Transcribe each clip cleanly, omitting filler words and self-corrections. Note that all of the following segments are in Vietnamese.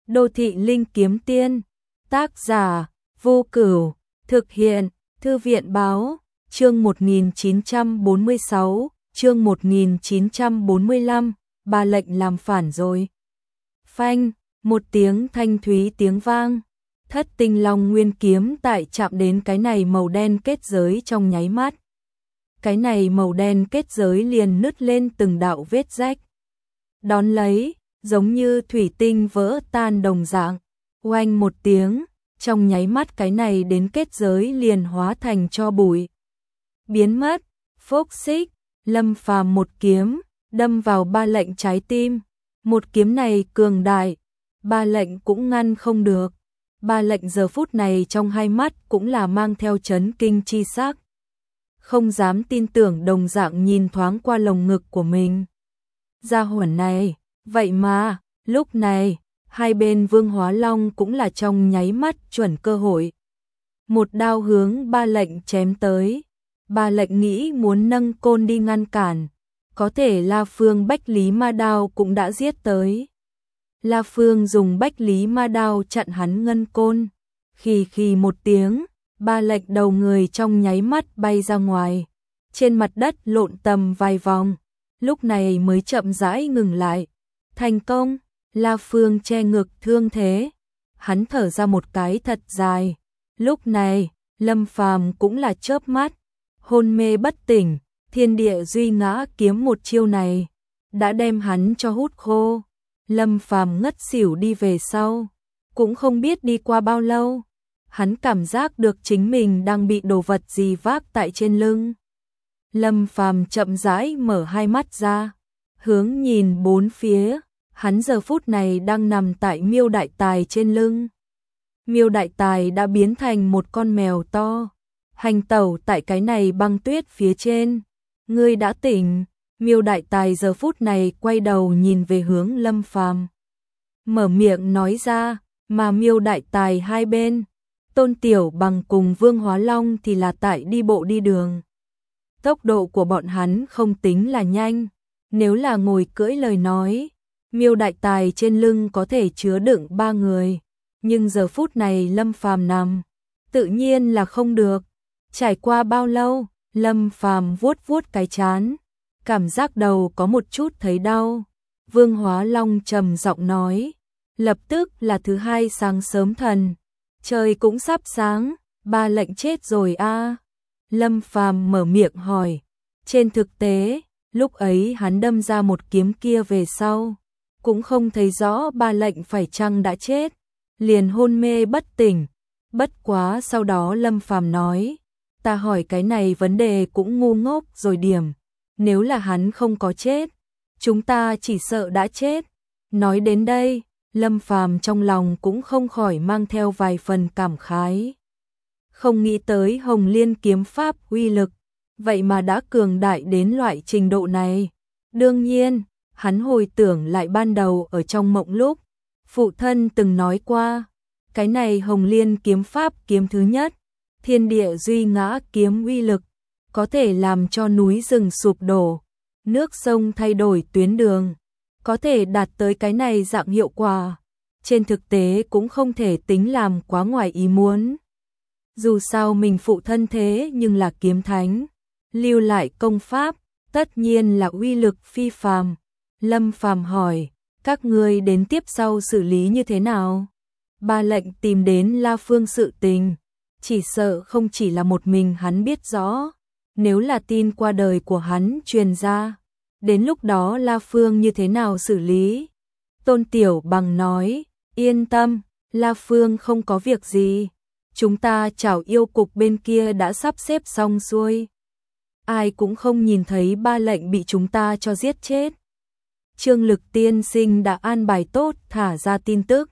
Đô thị linh kiếm tiên. Tác giả Vô Cửu. Thực hiện Thư viện báo. Chương 1946, chương 1945, bà lệnh làm phản rồi. Phanh, một tiếng thanh thúy tiếng vang. Thất tinh long nguyên kiếm tại chạm đến cái này màu đen kết giới trong nháy mắt. Cái này màu đen kết giới liền nứt lên từng đạo vết rách. Đón lấy, giống như thủy tinh vỡ tan đồng dạng, oanh một tiếng, trong nháy mắt cái này đến kết giới liền hóa thành tro bụi. Biến mất, phốc xích, Lâm Phàm một kiếm, đâm vào Ba Lệnh trái tim. Một kiếm này cường đại, Ba Lệnh cũng ngăn không được. Ba Lệnh giờ phút này trong hai mắt cũng là mang theo chấn kinh chi sắc. Không dám tin tưởng đồng dạng nhìn thoáng qua lồng ngực của mình. Gia hỏa này, vậy mà, lúc này, hai bên Vương Hóa Long cũng là trong nháy mắt chuẩn cơ hội. Một đao hướng Ba Lệnh chém tới. Ba Lệnh nghĩ muốn nâng côn đi ngăn cản, có thể La Phương Bách Lý Ma Đao cũng đã giết tới. La Phương dùng Bách Lý Ma Đao chặn hắn ngân côn. Khì khì một tiếng, Ba Lệnh đầu người trong nháy mắt bay ra ngoài, trên mặt đất lộn tầm vài vòng, lúc này mới chậm rãi ngừng lại. Thành công, La Phương che ngực thương thế, hắn thở ra một cái thật dài. Lúc này, Lâm Phàm cũng là chớp mắt, hôn mê bất tỉnh, thiên địa duy ngã kiếm một chiêu này đã đem hắn cho hút khô. Lâm Phàm ngất xỉu đi về sau, cũng không biết đi qua bao lâu, hắn cảm giác được chính mình đang bị đồ vật gì vác tại trên lưng. Lâm Phàm chậm rãi mở hai mắt ra, hướng nhìn bốn phía, hắn giờ phút này đang nằm tại Miêu Đại Tài trên lưng. Miêu Đại Tài đã biến thành một con mèo to, hành tẩu tại cái này băng tuyết phía trên. Ngươi đã tỉnh. Miêu Đại Tài giờ phút này quay đầu nhìn về hướng Lâm Phàm, mở miệng nói ra, mà Miêu Đại Tài hai bên, Tôn Tiểu Bằng cùng Vương Hóa Long thì là tại đi bộ đi đường. Tốc độ của bọn hắn không tính là nhanh, nếu là ngồi cưỡi lời nói, Miêu Đại Tài trên lưng có thể chứa đựng 3 người, nhưng giờ phút này Lâm Phàm nằm, tự nhiên là không được. Trải qua bao lâu, Lâm Phàm vuốt vuốt cái trán, cảm giác đầu có một chút thấy đau. Vương Hóa Long trầm giọng nói, lập tức là thứ hai sáng sớm thần, trời cũng sắp sáng, Ba Lệnh chết rồi a. Lâm Phàm mở miệng hỏi. Trên thực tế, lúc ấy hắn đâm ra một kiếm kia về sau, cũng không thấy rõ Ba Lệnh phải chăng đã chết, liền hôn mê bất tỉnh. Bất quá sau đó Lâm Phàm nói, ta hỏi cái này vấn đề cũng ngu ngốc rồi điểm. Nếu là hắn không có chết, chúng ta chỉ sợ đã chết. Nói đến đây, Lâm Phàm trong lòng cũng không khỏi mang theo vài phần cảm khái. Không nghĩ tới Hồng Liên kiếm pháp uy lực, vậy mà đã cường đại đến loại trình độ này. Đương nhiên, hắn hồi tưởng lại ban đầu ở trong mộng lúc, phụ thân từng nói qua, cái này Hồng Liên kiếm pháp kiếm thứ nhất, thiên địa duy ngã kiếm uy lực, có thể làm cho núi rừng sụp đổ, nước sông thay đổi tuyến đường, có thể đạt tới cái này dạng hiệu quả. Trên thực tế cũng không thể tính làm quá ngoài ý muốn. Dù sao mình phụ thân thế nhưng là kiếm thánh, lưu lại công pháp, tất nhiên là uy lực phi phàm. Lâm Phàm hỏi, các ngươi đến tiếp sau xử lý như thế nào? Ba Lệnh tìm đến La Phương sự tình, chỉ sợ không chỉ là một mình hắn biết rõ. Nếu là tin qua đời của hắn truyền ra, đến lúc đó La Phương như thế nào xử lý? Tôn Tiểu Bằng nói, yên tâm, La Phương không có việc gì. Chúng ta chảo yêu cục bên kia đã sắp xếp xong xuôi. Ai cũng không nhìn thấy Ba Lệnh bị chúng ta cho giết chết. Trương Lực tiên sinh đã an bài tốt thả ra tin tức,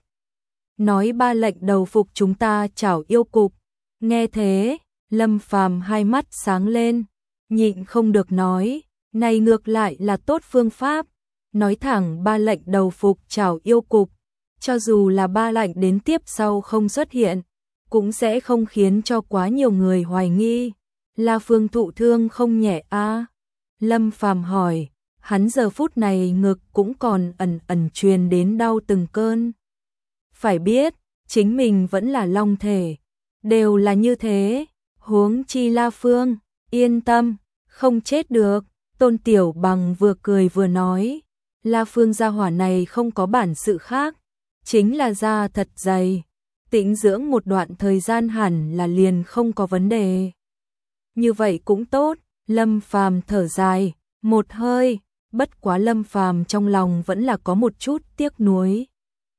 nói Ba Lệnh đầu phục chúng ta chảo yêu cục. Nghe thế, Lâm Phàm hai mắt sáng lên, nhịn không được nói, này ngược lại là tốt phương pháp. Nói thẳng Ba Lệnh đầu phục chảo yêu cục, cho dù là Ba Lệnh đến tiếp sau không xuất hiện, cũng sẽ không khiến cho quá nhiều người hoài nghi. La Phương thụ thương không nhẹ a. Lâm Phàm hỏi, hắn giờ phút này ngực cũng còn ẩn ẩn truyền đến đau từng cơn. phải biết, chính mình vẫn là long thể, đều là như thế, huống chi La Phương, yên tâm, không chết được. Tôn Tiểu Bằng vừa cười vừa nói, La Phương gia hỏa này không có bản sự khác, chính là da thật dày, tĩnh dưỡng một đoạn thời gian hẳn là liền không có vấn đề. Như vậy cũng tốt, Lâm Phàm thở dài, một hơi, bất quá Lâm Phàm trong lòng vẫn là có một chút tiếc nuối.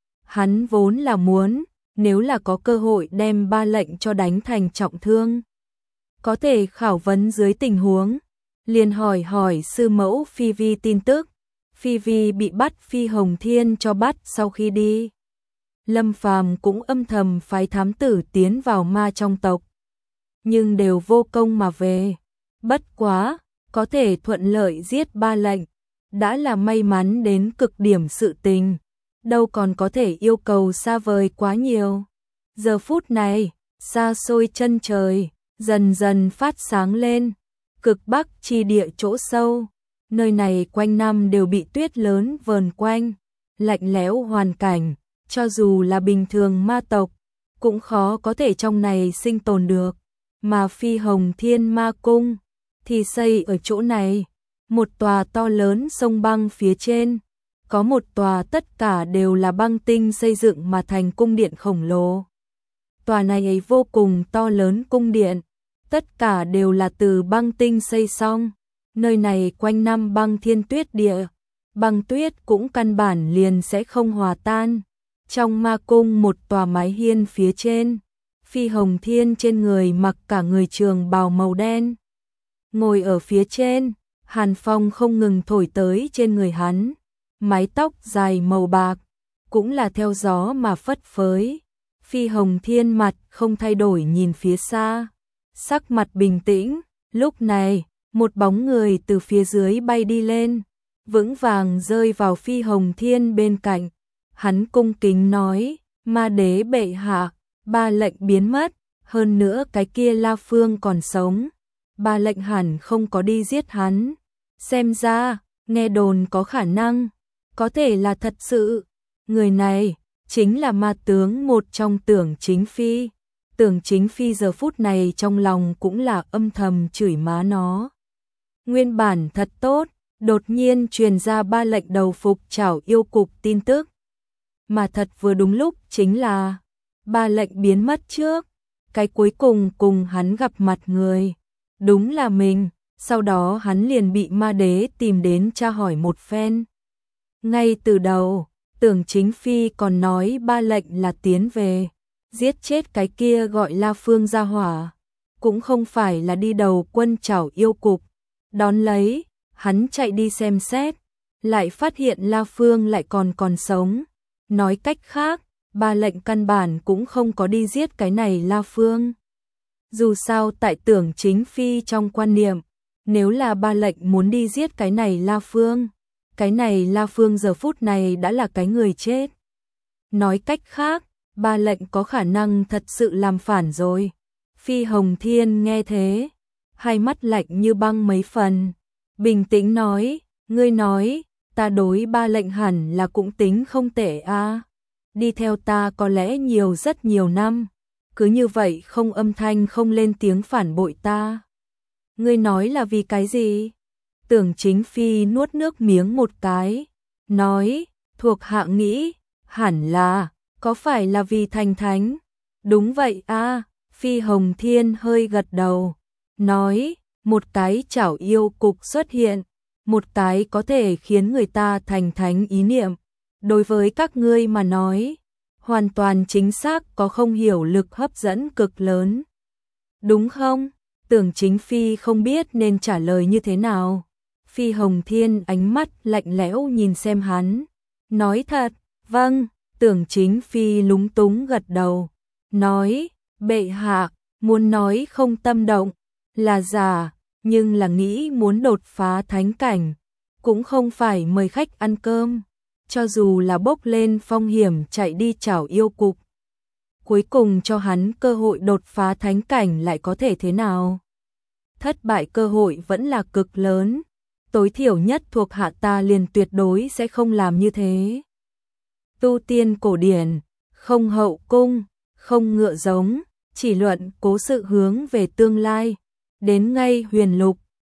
Hắn vốn là muốn, nếu là có cơ hội đem Ba Lệnh cho đánh thành trọng thương, có thể khảo vấn dưới tình huống, liền hỏi sư mẫu Phi Vi tin tức. Phi Vi bị bắt Phi Hồng Thiên cho bắt sau khi đi. Lâm Phàm cũng âm thầm phái thám tử tiến vào ma trong tộc, nhưng đều vô công mà về. Bất quá, có thể thuận lợi giết Ba Lệnh, đã là may mắn đến cực điểm sự tình, đâu còn có thể yêu cầu xa vời quá nhiều. Giờ phút này, xa xôi chân trời, dần dần phát sáng lên, cực bắc chi địa chỗ sâu, nơi này quanh năm đều bị tuyết lớn vờn quanh, lạnh lẽo hoàn cảnh, cho dù là bình thường ma tộc, cũng khó có thể trong này sinh tồn được, mà Phi Hồng Thiên Ma Cung thì xây ở chỗ này, một tòa to lớn sông băng phía trên, có một tòa tất cả đều là băng tinh xây dựng mà thành cung điện khổng lồ. Tòa này ấy vô cùng to lớn cung điện, tất cả đều là từ băng tinh xây xong, nơi này quanh năm băng thiên tuyết địa, băng tuyết cũng căn bản liền sẽ không hòa tan. Trong ma cung một tòa mái hiên phía trên, Phi Hồng Thiên trên người mặc cả người trường bào màu đen. Ngồi ở phía trên, hàn phong không ngừng thổi tới trên người hắn, mái tóc dài màu bạc, cũng là theo gió mà phất phới. Phi Hồng Thiên mặt không thay đổi nhìn phía xa, sắc mặt bình tĩnh, lúc này, một bóng người từ phía dưới bay đi lên, vững vàng rơi vào Phi Hồng Thiên bên cạnh. Hắn cung kính nói, Ma Đế bệ hạ, Ba Lệnh biến mất, hơn nữa cái kia La Phương còn sống, Ba Lệnh hẳn không có đi giết hắn. Xem ra, nghe đồn có khả năng, có thể là thật sự. Người này, chính là ma tướng một trong Tưởng Chính Phi. Tưởng Chính Phi giờ phút này trong lòng cũng là âm thầm chửi má nó. Nguyên bản thật tốt, đột nhiên truyền ra Ba Lệnh đầu phục chảo yêu cục tin tức. Mà thật vừa đúng lúc chính là Ba Lệnh biến mất trước, cái cuối cùng cùng hắn gặp mặt người, đúng là mình, sau đó hắn liền bị Ma Đế tìm đến tra hỏi một phen. Ngay từ đầu, Tưởng Chính Phi còn nói Ba Lệnh là tiến về, giết chết cái kia gọi La Phương gia hỏa, cũng không phải là đi đầu quân chảo yêu cục. Đón lấy, hắn chạy đi xem xét, lại phát hiện La Phương lại còn sống. Nói cách khác, Ba Lệnh căn bản cũng không có đi giết cái này La Phương. Dù sao tại Tưởng Chính Phi trong quan niệm, nếu là Ba Lệnh muốn đi giết cái này La Phương, cái này La Phương giờ phút này đã là cái người chết. Nói cách khác, Ba Lệnh có khả năng thật sự làm phản rồi. Phi Hồng Thiên nghe thế, hai mắt lạnh như băng mấy phần, bình tĩnh nói, ngươi nói, ta đối Ba Lệnh hẳn là cũng tính không tệ a. Đi theo ta có lẽ rất nhiều năm, cứ như vậy không âm thanh không lên tiếng phản bội ta. Ngươi nói là vì cái gì? Tưởng Chính Phi nuốt nước miếng một cái, nói, thuộc hạ nghĩ, hẳn là, có phải là vì thành thánh? Đúng vậy a. Phi Hồng Thiên hơi gật đầu, nói, một cái chảo yêu cục xuất hiện, một cái có thể khiến người ta thành thánh ý niệm. Đối với các ngươi mà nói, hoàn toàn chính xác có không hiểu lực hấp dẫn cực lớn. Đúng không? Tưởng Chính Phi không biết nên trả lời như thế nào. Phi Hồng Thiên ánh mắt lạnh lẽo nhìn xem hắn, nói thật, vâng. Tưởng Chính Phi lúng túng gật đầu, nói, bệ hạ, muốn nói không tâm động, là giả, nhưng là nghĩ muốn đột phá thánh cảnh, cũng không phải mời khách ăn cơm, cho dù là bốc lên phong hiểm chạy đi chảo yêu cục. Cuối cùng cho hắn cơ hội đột phá thánh cảnh lại có thể thế nào? Thất bại cơ hội vẫn là cực lớn, tối thiểu nhất thuộc hạ ta liền tuyệt đối sẽ không làm như thế. Tu tiên cổ điển, không hậu cung, không ngựa giống, chỉ luận cố sự hướng về tương lai. Đến ngay Huyền Lục,